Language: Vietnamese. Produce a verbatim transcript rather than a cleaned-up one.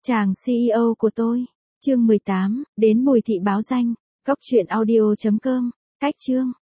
Chàng xê e ô của tôi. Chương mười tám, đến Bùi Thị báo danh. Góc truyện audio chấm com. Cách chương.